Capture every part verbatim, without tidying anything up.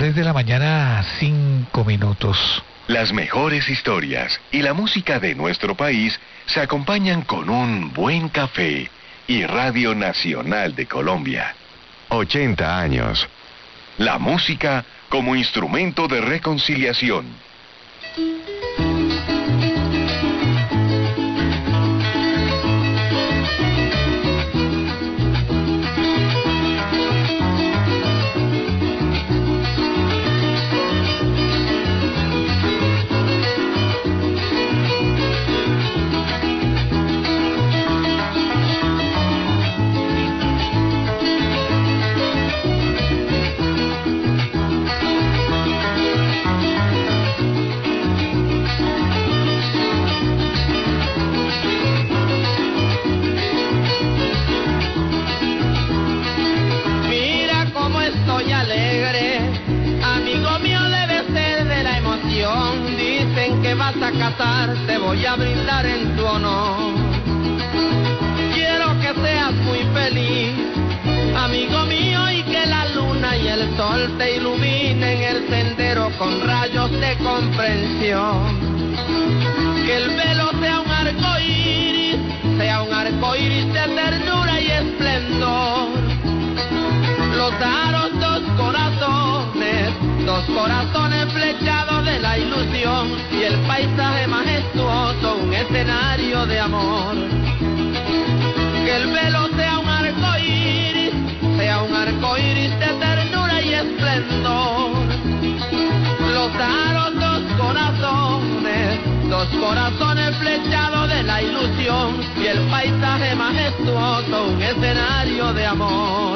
tres de la mañana, cinco minutos. Las mejores historias y la música de nuestro país se acompañan con un buen café y Radio Nacional de Colombia. ochenta años. La música como instrumento de reconciliación. Te voy a brindar en tu honor. Quiero que seas muy feliz, amigo mío, y que la luna y el sol te iluminen el sendero con rayos de comprensión. Que el velo sea un arco iris, sea un arco iris de ternura y esplendor. Los aros, dos corazones, dos corazones flechados de la ilusión, y el paisaje majestuoso, un escenario de amor. Que el velo sea un arco iris, sea un arco iris de ternura y esplendor. Los aros, dos corazones, dos corazones flechados de la ilusión, y el paisaje majestuoso, un escenario de amor.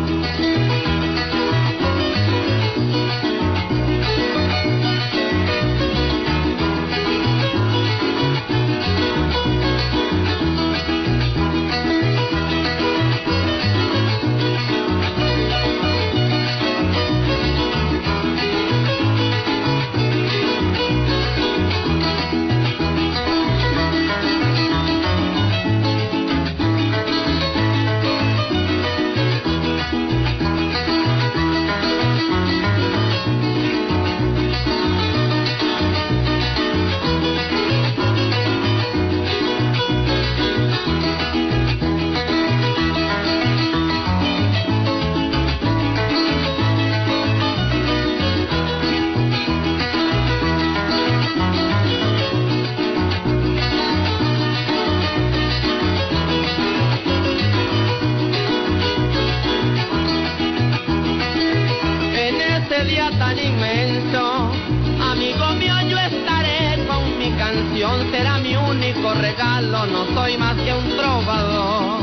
Será mi único regalo, no soy más que un trovador.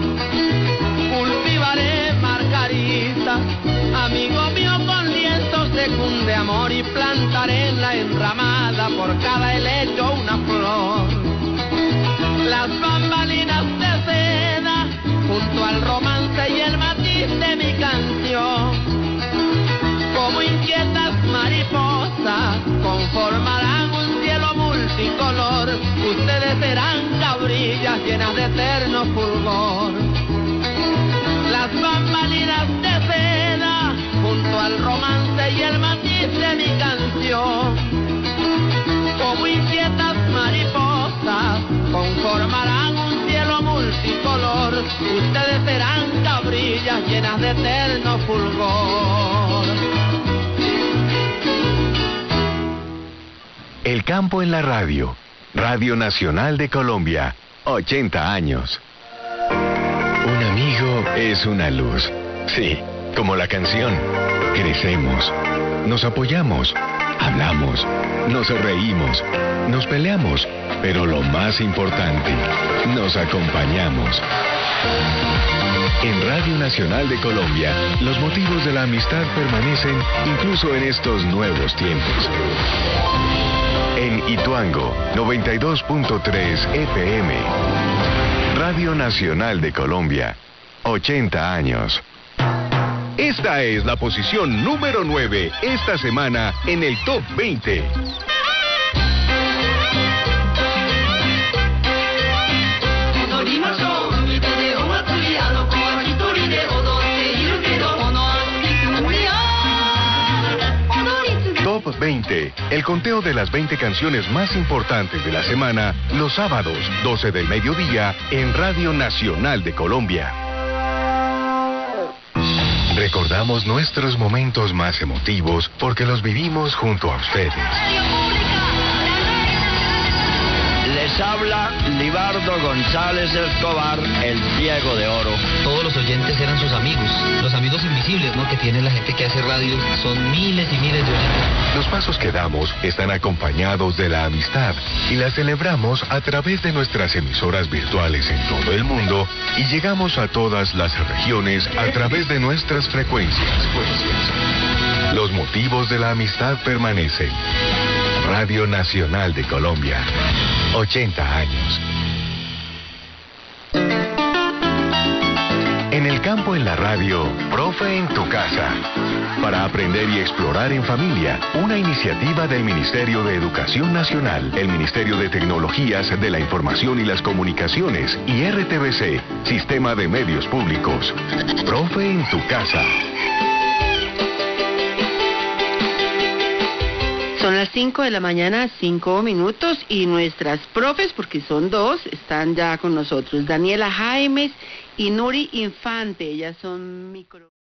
Cultivaré margaritas, amigo mío, con lienzos de cunde amor, y plantaré en la enramada por cada helecho una flor. Las bambalinas de seda, junto al romance y el matiz de mi canción, como inquietas mariposas, conformarán un cielo multicolor. Ustedes serán cabrillas llenas de eterno fulgor. Las bambalinas de seda, junto al romance y el matiz de mi canción, como inquietas mariposas, conformarán un cielo multicolor. Ustedes serán cabrillas llenas de eterno fulgor. El campo en la radio. Radio Nacional de Colombia. ochenta años. Un amigo es una luz. Sí, como la canción. Crecemos. Nos apoyamos. Hablamos. Nos reímos. Nos peleamos. Pero lo más importante, nos acompañamos. En Radio Nacional de Colombia, los motivos de la amistad permanecen incluso en estos nuevos tiempos. En Ituango, noventa y dos punto tres F M. Radio Nacional de Colombia, ochenta años. Esta es la posición número nueve esta semana en el Top veinte. Top veinte, el conteo de las veinte canciones más importantes de la semana, los sábados, doce del mediodía, en Radio Nacional de Colombia. Recordamos nuestros momentos más emotivos porque los vivimos junto a ustedes. Les habla Libardo González Escobar, el Ciego de Oro. Todos los oyentes eran sus amigos, los amigos invisibles, ¿no? Que tiene la gente que hace radio, son miles y miles de oyentes. Los pasos que damos están acompañados de la amistad y la celebramos a través de nuestras emisoras virtuales en todo el mundo y llegamos a todas las regiones a través de nuestras frecuencias. Los motivos de la amistad permanecen. Radio Nacional de Colombia, ochenta años. En el campo, en la radio, Profe en tu casa. Para aprender y explorar en familia, una iniciativa del Ministerio de Educación Nacional, el Ministerio de Tecnologías de la Información y las Comunicaciones y R T V C, Sistema de Medios Públicos. Profe en tu casa. Son las cinco de la mañana, cinco minutos, y nuestras profes, porque son dos, están ya con nosotros. Daniela Jaimes y Nuri Infante, ellas son micro...